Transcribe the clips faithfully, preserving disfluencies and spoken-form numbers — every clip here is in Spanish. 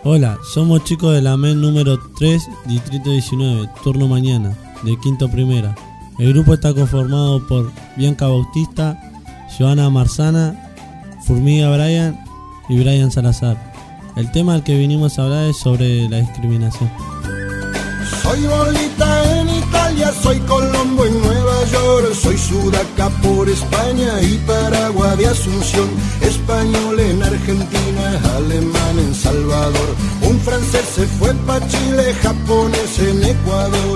Hola, somos chicos de la M E N número tres, Distrito diecinueve, turno mañana, de quinto primera. El grupo está conformado por Bianca Bautista, Joana Marzana, Formiga Brian y Brian Salazar. El tema al que vinimos a hablar es sobre la discriminación. Soy Bolita en Italia, soy Colombo en Nueva York, soy Sudaca por España y Paraguay de Asunción, español en Argentina, alemán en Salvador, un francés se fue pa' Chile, japonés en Ecuador.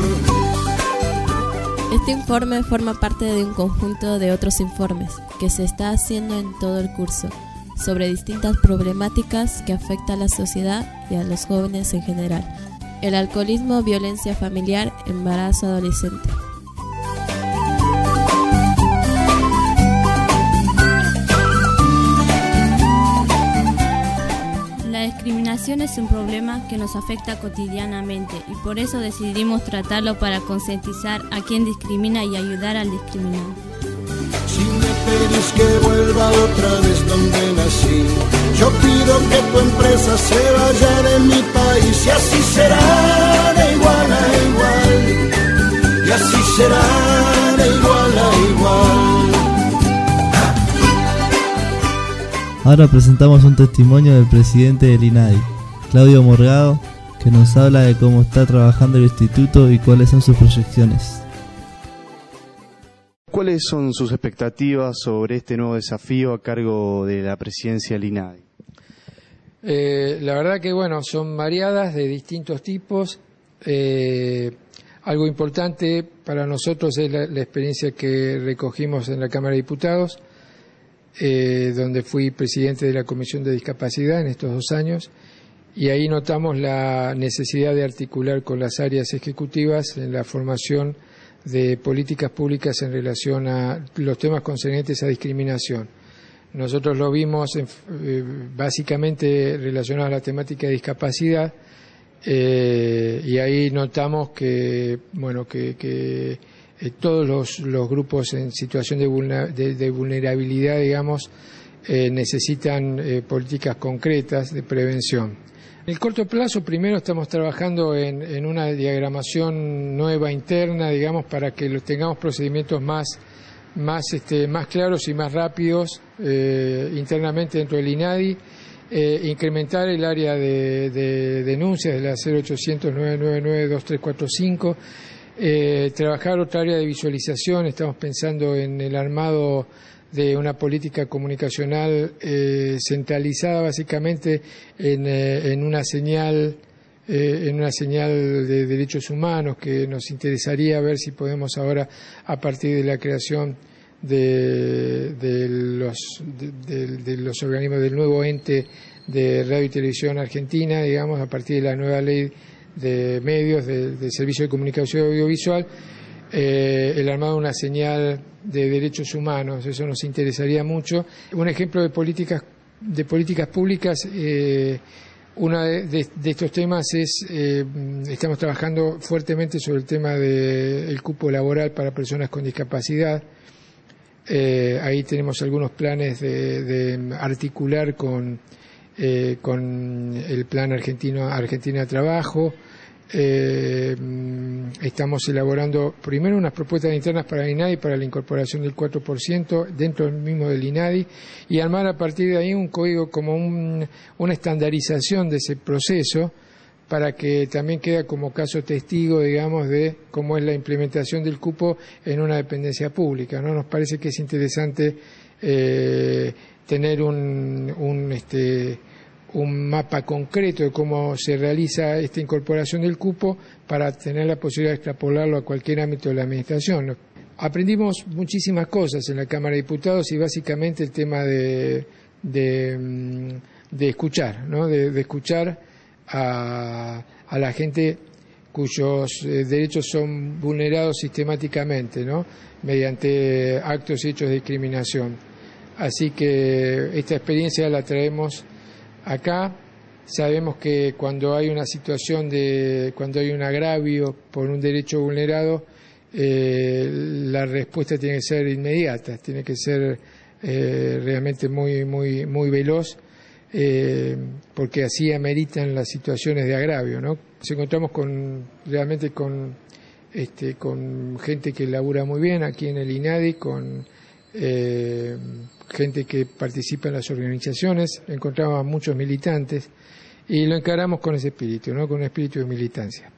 Este informe forma parte de un conjunto de otros informes que se está haciendo en todo el curso sobre distintas problemáticas que afectan a la sociedad y a los jóvenes en general. El alcoholismo, violencia familiar, embarazo adolescente. La discriminación es un problema que nos afecta cotidianamente y por eso decidimos tratarlo para concientizar a quien discrimina y ayudar al discriminado. Si me pedís que vuelva otra vez donde nací, yo pido que tu empresa se vaya de mi país y así será de igual a igual, y así será de igual a igual. Ahora presentamos un testimonio del presidente del INADI, Claudio Morgado, que nos habla de cómo está trabajando el instituto y cuáles son sus proyecciones. ¿Cuáles son sus expectativas sobre este nuevo desafío a cargo de la presidencia del INADI? Eh, la verdad que bueno, son variadas de distintos tipos. Eh, algo importante para nosotros es la, la experiencia que recogimos en la Cámara de Diputados, eh, donde fui presidente de la Comisión de Discapacidad en estos dos años, y ahí notamos la necesidad de articular con las áreas ejecutivas en la formación de políticas públicas en relación a los temas concernientes a discriminación. Nosotros lo vimos en, eh, básicamente relacionado a la temática de discapacidad, eh, y ahí notamos que bueno que, que eh, todos los, los grupos en situación de, vulner, de, de vulnerabilidad, digamos, eh, necesitan eh, políticas concretas de prevención. En el corto plazo, primero estamos trabajando en, en una diagramación nueva interna, digamos, para que los tengamos procedimientos más, más, este, más claros y más rápidos eh, internamente dentro del INADI, eh, incrementar el área de, de denuncias de la cero ochocientos, nueve nueve nueve, dos tres cuatro cinco, eh, trabajar otra área de visualización, estamos pensando en el armado de una política comunicacional eh, centralizada básicamente en, eh, en una señal eh, en una señal de derechos humanos que nos interesaría ver si podemos ahora, a partir de la creación de, de, los, de, de, de los organismos del nuevo ente de radio y televisión argentina, digamos, a partir de la nueva ley de medios, de, de servicio de comunicación audiovisual, Eh, el armado de una señal de derechos humanos, eso nos interesaría mucho. Un ejemplo de políticas de políticas públicas, eh, uno de, de, de estos temas es, eh, estamos trabajando fuertemente sobre el tema del cupo laboral para personas con discapacidad. Eh, ahí tenemos algunos planes de, de articular con, eh, con el Plan Argentino Argentina de Trabajo. Eh, estamos elaborando primero unas propuestas internas para el INADI para la incorporación del cuatro por ciento dentro del mismo del INADI y armar a partir de ahí un código como un, una estandarización de ese proceso para que también quede como caso testigo, digamos, de cómo es la implementación del cupo en una dependencia pública, ¿no? Nos parece que es interesante eh, tener un, un este un mapa concreto de cómo se realiza esta incorporación del cupo para tener la posibilidad de extrapolarlo a cualquier ámbito de la administración. Aprendimos muchísimas cosas en la Cámara de Diputados y básicamente el tema de, de, de escuchar, ¿no? de, de escuchar a, a la gente cuyos eh, derechos son vulnerados sistemáticamente, ¿no? mediante actos y hechos de discriminación. Así que esta experiencia la traemos acá. Sabemos que cuando hay una situación de, cuando hay un agravio por un derecho vulnerado, eh, la respuesta tiene que ser inmediata, tiene que ser eh, realmente muy, muy, muy veloz. eh, porque así ameritan las situaciones de agravio, ¿no? Nos encontramos con realmente con este con gente que labura muy bien aquí en el INADI, con eh, gente que participa en las organizaciones, encontramos a muchos militantes y lo encaramos con ese espíritu, ¿no? Con un espíritu de militancia.